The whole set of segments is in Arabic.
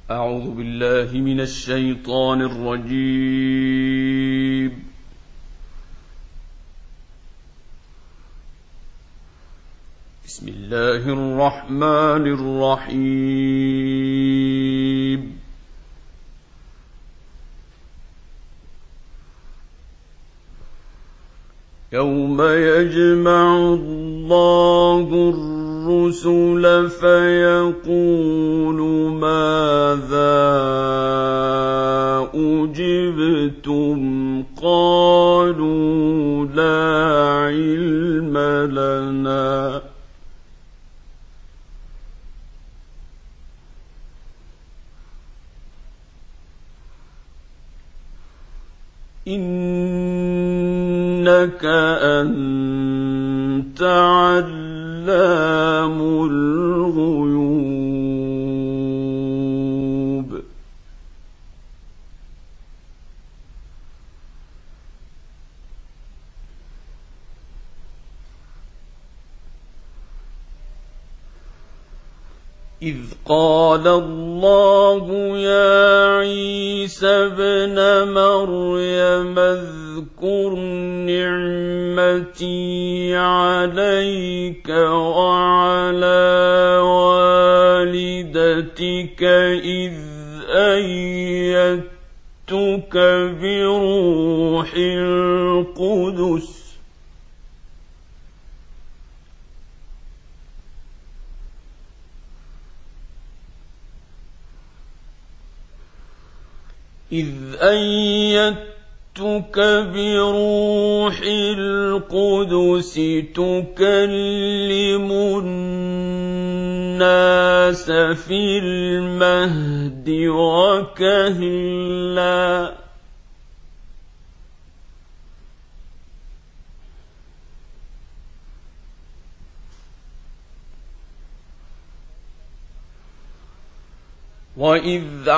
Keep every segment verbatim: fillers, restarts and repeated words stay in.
أعوذ بالله من الشيطان الرجيم. بسم الله الرحمن الرحيم. يوم يجمع الله الرسل فيقول ماذا أجبتم قالوا لا علم لنا إنك أنت علام الغيوب. إذ قال الله يا عيسى ابن مريم اذكر نعمتي عليك وعلى والدتك إذ أيدتك بروح القدس إذ أيدتك بروح القدس تكلم الناس في المهد وكهلا وإذ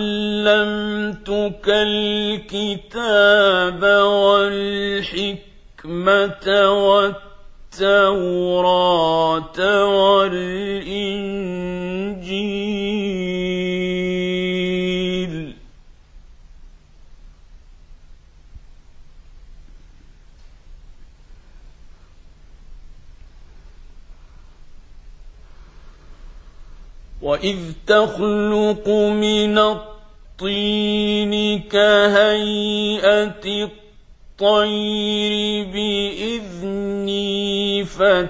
علمتك الكتاب والحكمة والتوراة والإنجيل وإذ تخلق من الطين كهيئة الطير بإذني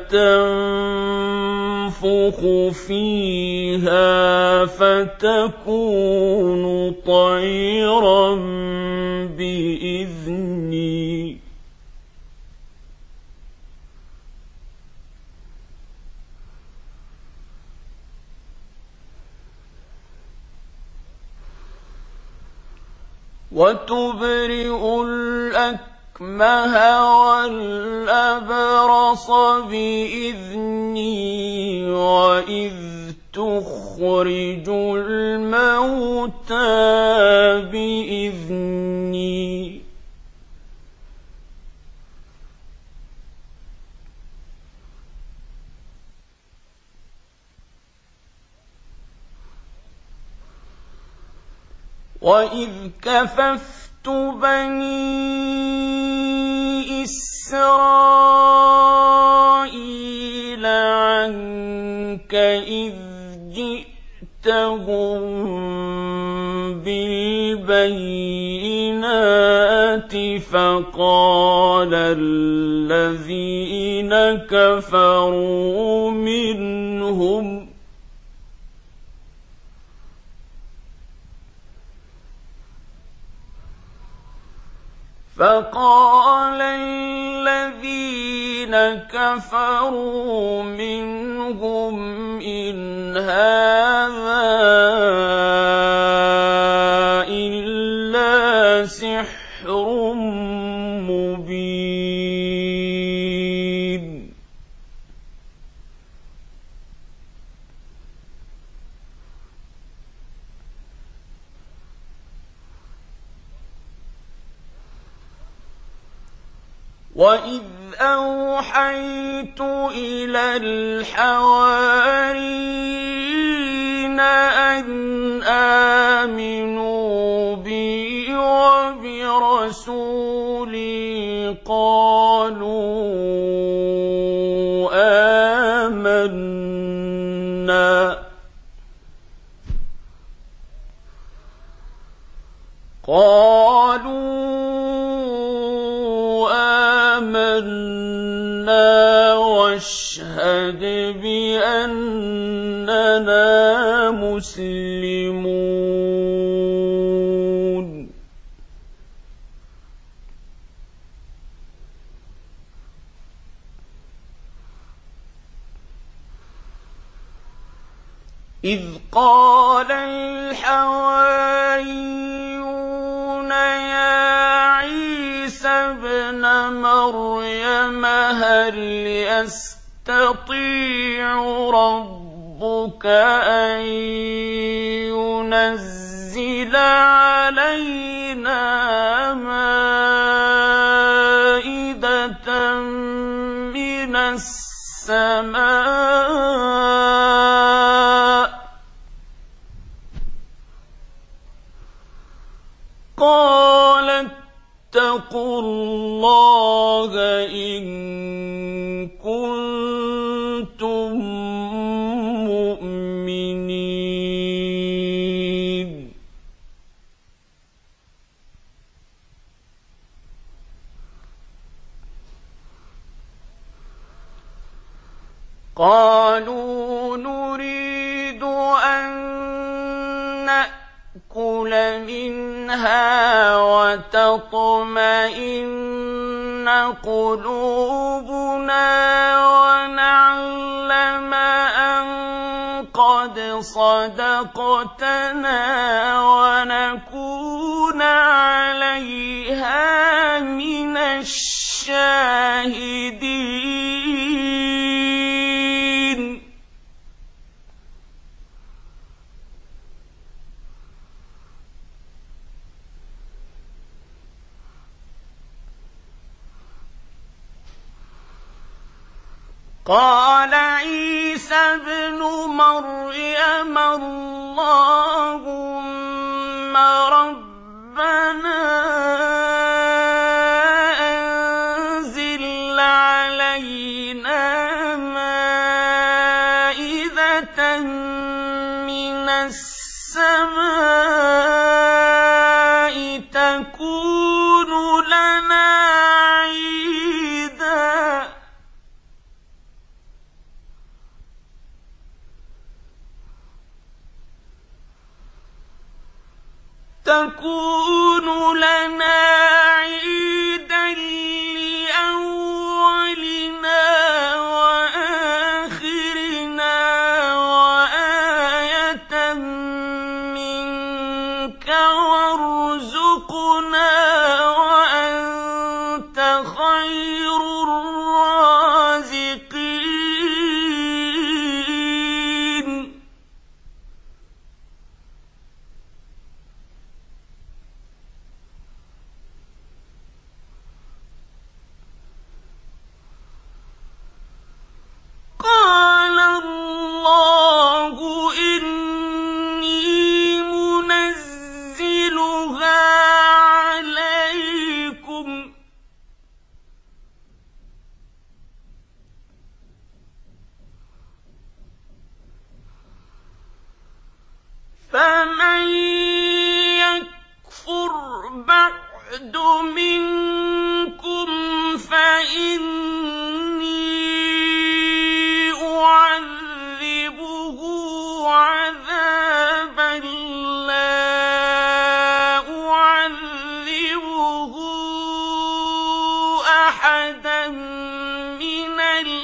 فتنفخ فيها فتكون طيرا بإذني وتبرئ الأكمه والأبرص بإذني وإذ تخرج الموتى بإذني وإذ كففت بني إسرائيل عنك إذ جئتهم بالبينات فقال الذين كفروا منهم فقال الذين كفروا منهم إن هذا إلا سحر مبين. وإذ أوحيت إلى الحواريين أن آمنوا بي وبرسولي قالوا آمنا قالوا آمنا واشهد بأننا مسلمون إذ قال الحواريون يا عيسى ابن مريم هل يستطيع ربك أن ينزل علينا مائدة من السماء قال اتقوا الله إن كنتم مؤمنين قالوا نريد أن نأكل منها وتطمئن قلوبنا ونعلم أن قد صدقتنا ونكون عليها من الشاهدين قال عيسى ابن مريم اللهم ربنا أنزل علينا مائدة من السماء تكون لنا عيدا تكون لنا عيدا لأولنا وآخرنا وآية منك وارزقنا وأنت خير الرازقين قال الله إني منزلها عليكم فمن يكفر بعد منكم فإني أعذبه عذابا لا أعذبه أحدا من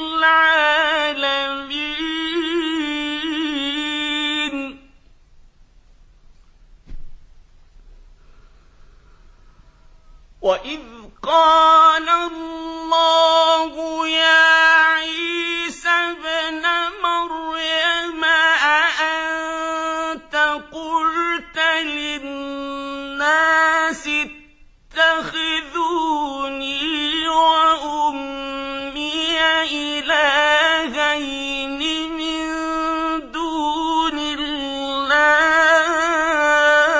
العالمين وإذ قال الله يا عيسى ابن مريم أأنت قلت للناس اتخذوني وأمي إلهين من دون الله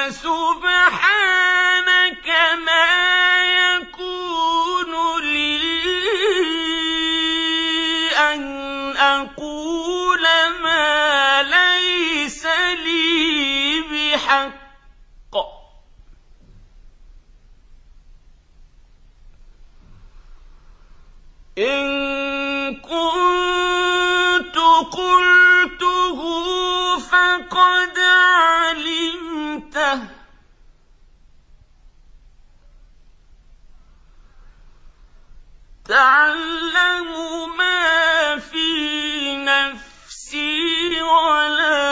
سبحانك ما يكون لي أن أقول ما ليس لي بحق إن كنت قلته فقد علمته تعلم ما في نفسي ولا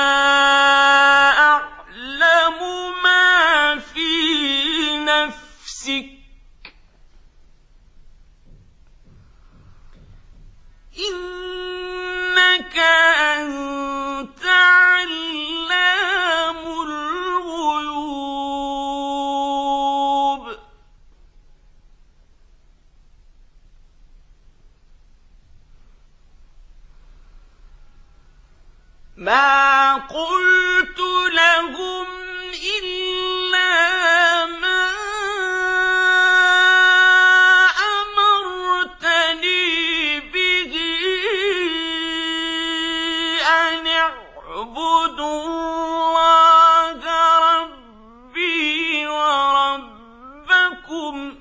أعلم ما في نفسك إنك أنت علام الغيوب ما قلت لهم إلا ما أمرتني به أن اعبدوا الله ربي وربكم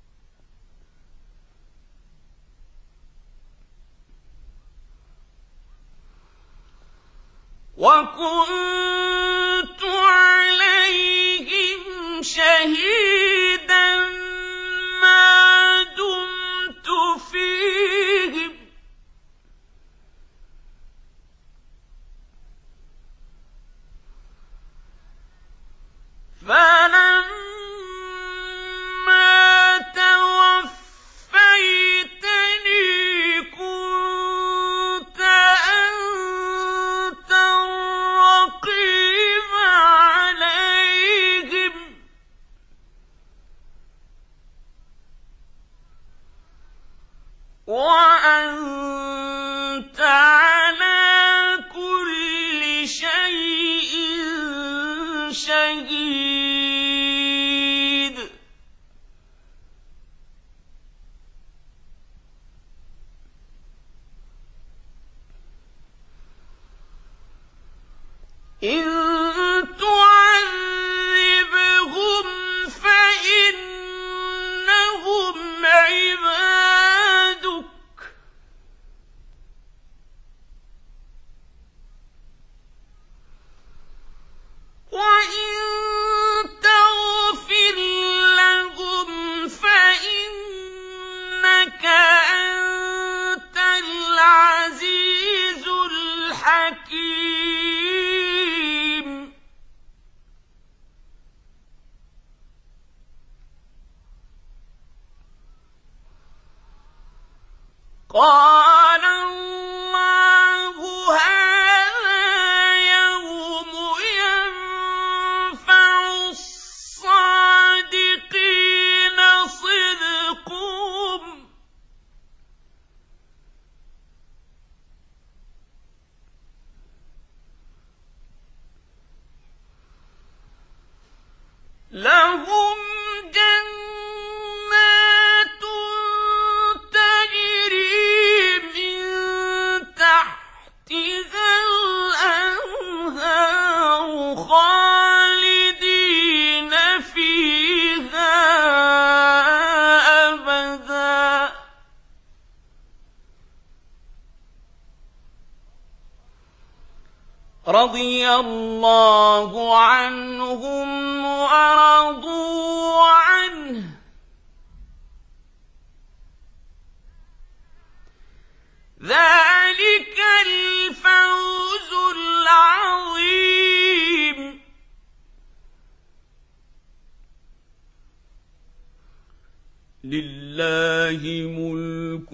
وكنت عليهم شهيدا ما دمت فيهم فلما توفيتني كنت أنت الرقيب عليهم وأنت على كل شيء شهيد إن تعذبهم فإنهم عبادك وإن تغفر لهم فإنك أنت العزيز الحكيم قال الله هذا يوم ينفع الصادقين صدقهم لهم جنات تجري من تحتها الأنهار خالدين فيها أبدا رضي الله عنهم ورضوا عنه ذلك الفوز العظيم لله ملك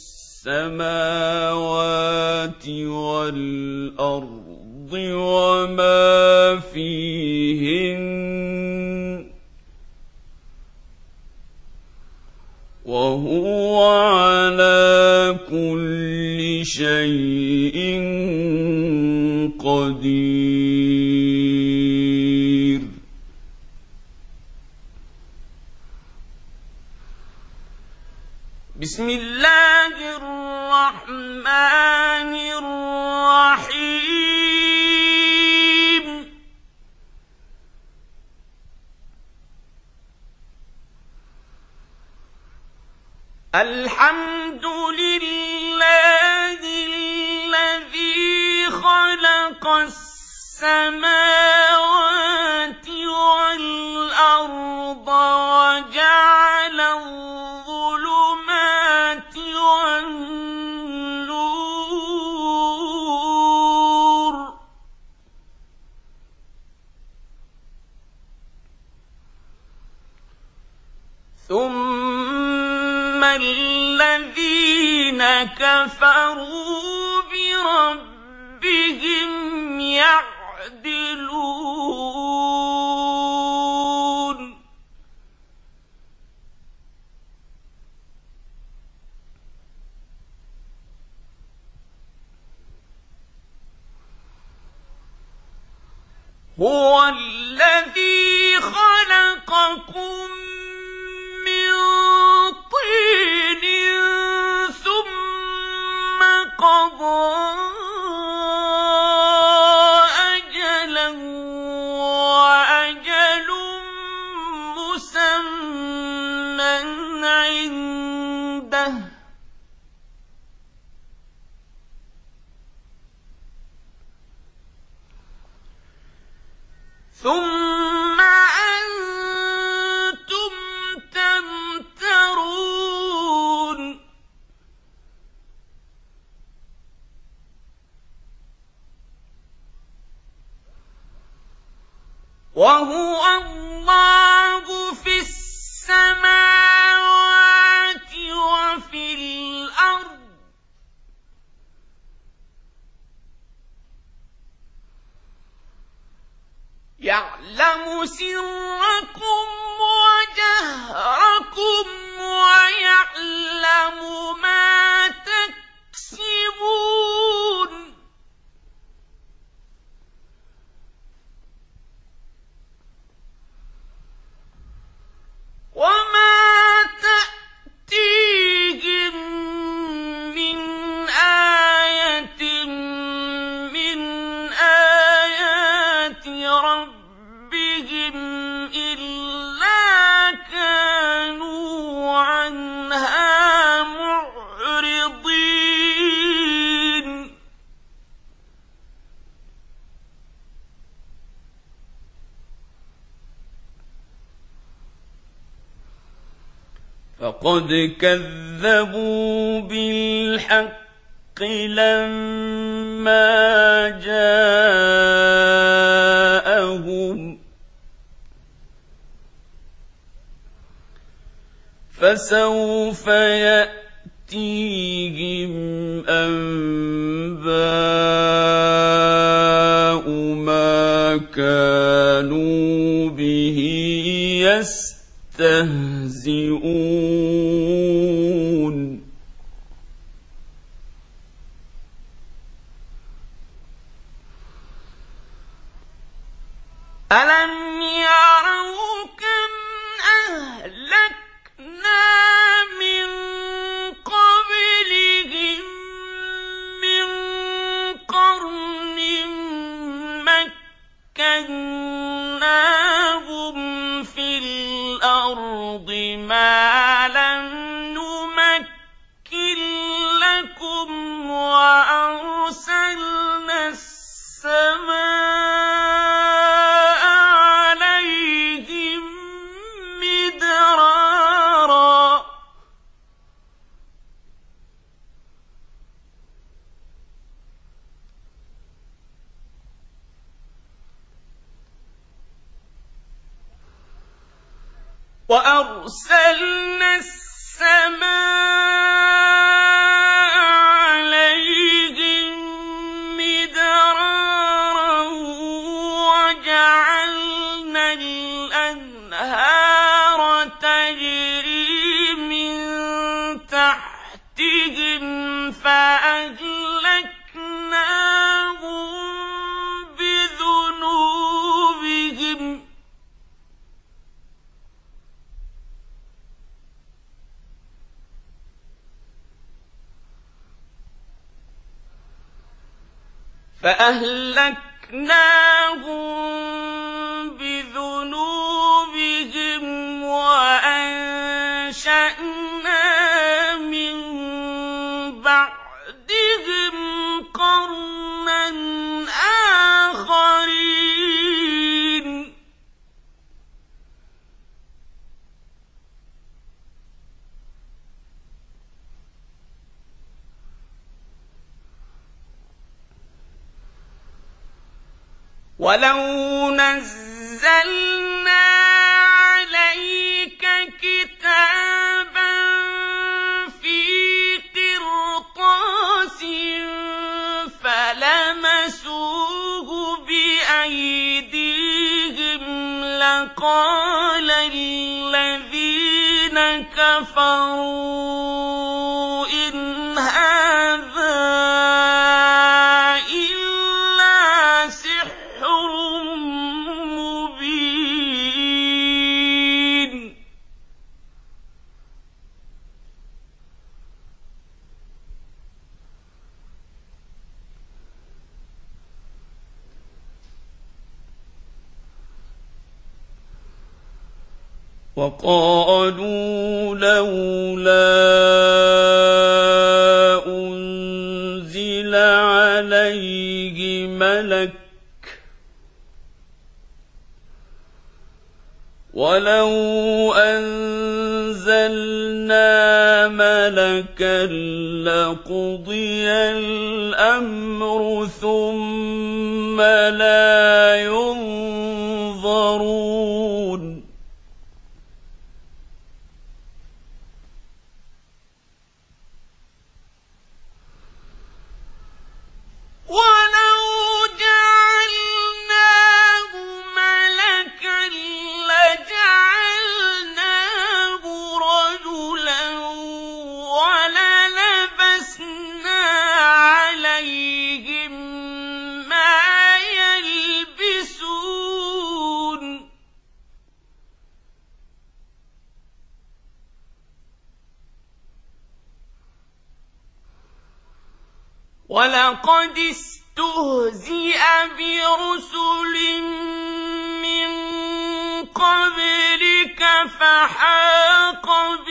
السماوات والأرض وما فيهن وهو على كل شيء قدير بسم الله الرحمن الرحيم الحمد لله الذي خلق السماوات والأرض وجعل الظلمات والنور ثم الذين كفروا بربهم يعدلون هو الذي خلقكم من طين ثم قضى أجلا وأجل مسمى عنده ثم أنتم تمترون وهو الله في السماوات وفي الأرض يعلم سركم وجهركم ويعلم ما تكسبون وما تأتيهم من آية من آيات ربهم إلا كانوا عنها معرضين فقد كذبوا بالحق لما جاءهم فسوف يأتيهم أنباء ما كانوا به يستهزئون ألم يروا كم أهلكنا من قبلهم من قرن مكناهم في الأرض ما لم نمكن لكم وأرسلنا السماء عليهم مدرارا وأرسلنا السماء عليهم مدرارا وجعلنا الأنهار تجري من تحتهم فأهلكناهم بذنوبهم فأهلكناهم بذنوبهم وأنشأنا من بعدهم قرنا آخرين ولو نزلنا عليك كتابا في قرطاس فلمسوه بأيديهم لقال الذين كفروا إن هذا إلا سحر مبين وقالوا لولا أنزل عليه ملك ولو أنزلنا ملكا لقضي الأمر ثم لا ينظرون ولو جعلناه ملكا لجعلناه رجلا وللبسنا عليهم ما يلبسون ولقد استهزئ برسل من قبلك فحاق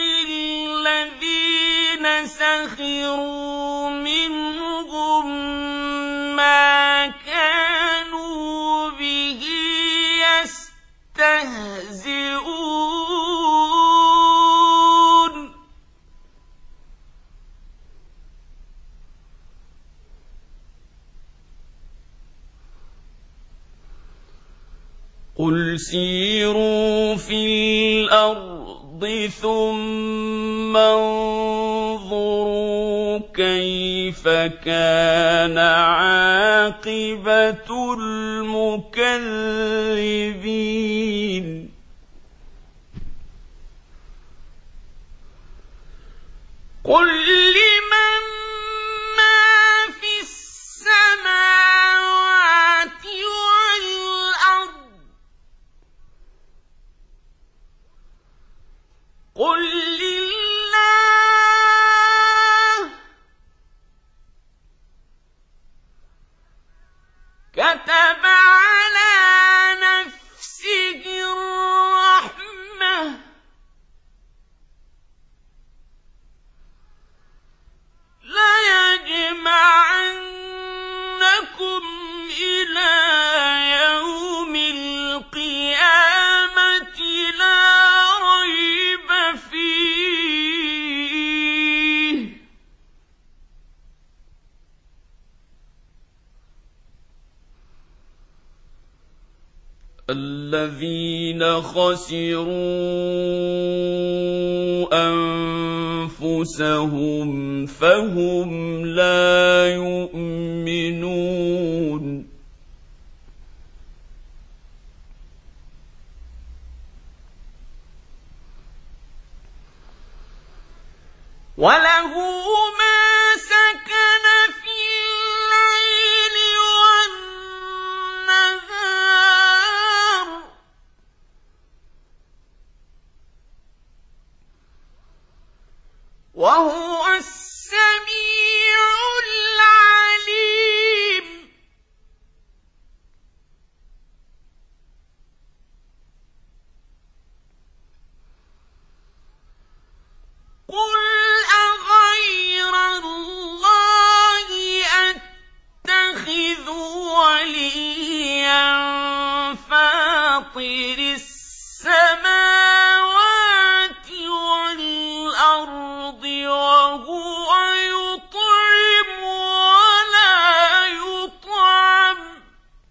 بالذين سخروا منهم ما كانوا به يستهزئون قل سيروا في الأرض ثم انظروا كيف كان عاقبة المكذبين قل لمن ما في السماوات والأرض قل لله كتب على نفسه الرحمة ليجمعنكم إلى يوم القيامة لا ريب فيه الذين خسروا أنفسهم فهم لا يؤمنون وله ما سكن في الليل والنهار وهو السميع العليم السماوات والأرض وهو يطعم ولا يطعم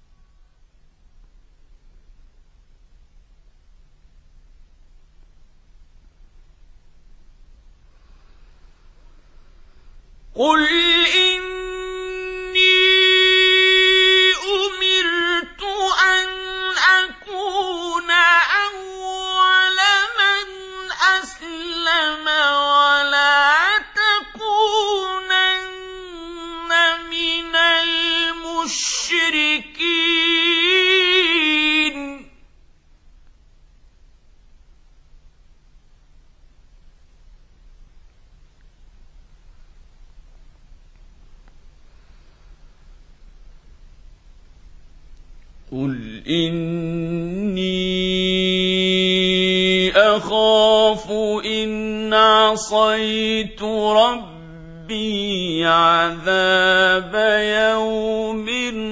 قل إني أمرت أن أكون أول من أسلم ولا تكونن من المشركين قل إني أخاف إن عصيت ربي عذاب يوم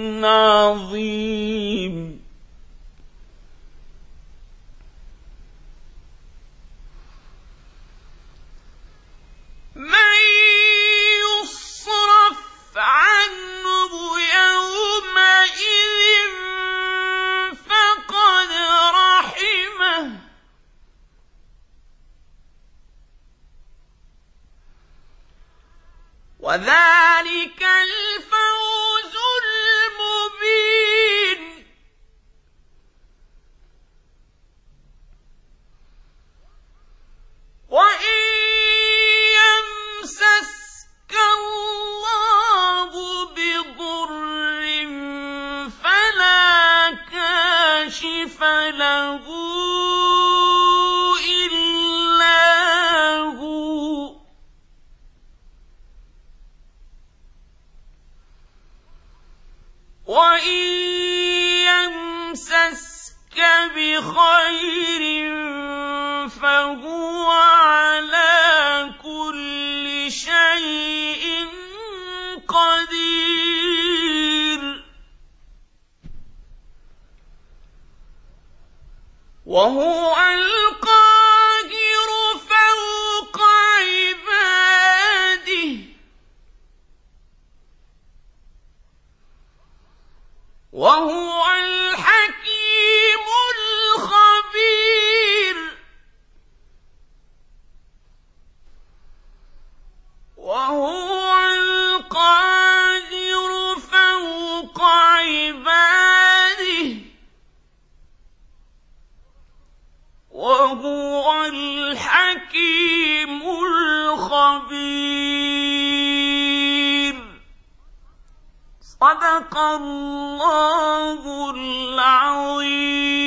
عظيم من يصرف عنه يومئذ فقد رحمه وذلك الفوز المبين وإن يمسسك الله بضر فلا كاشف له إلا هو وإن يمسسك بخير فهو على كل شيء قدير وهو القاهر فوق عباده وهو الحكيم الخبير وهو القاهر فوق عباده وهو الحكيم الخبير صدق الله العظيم.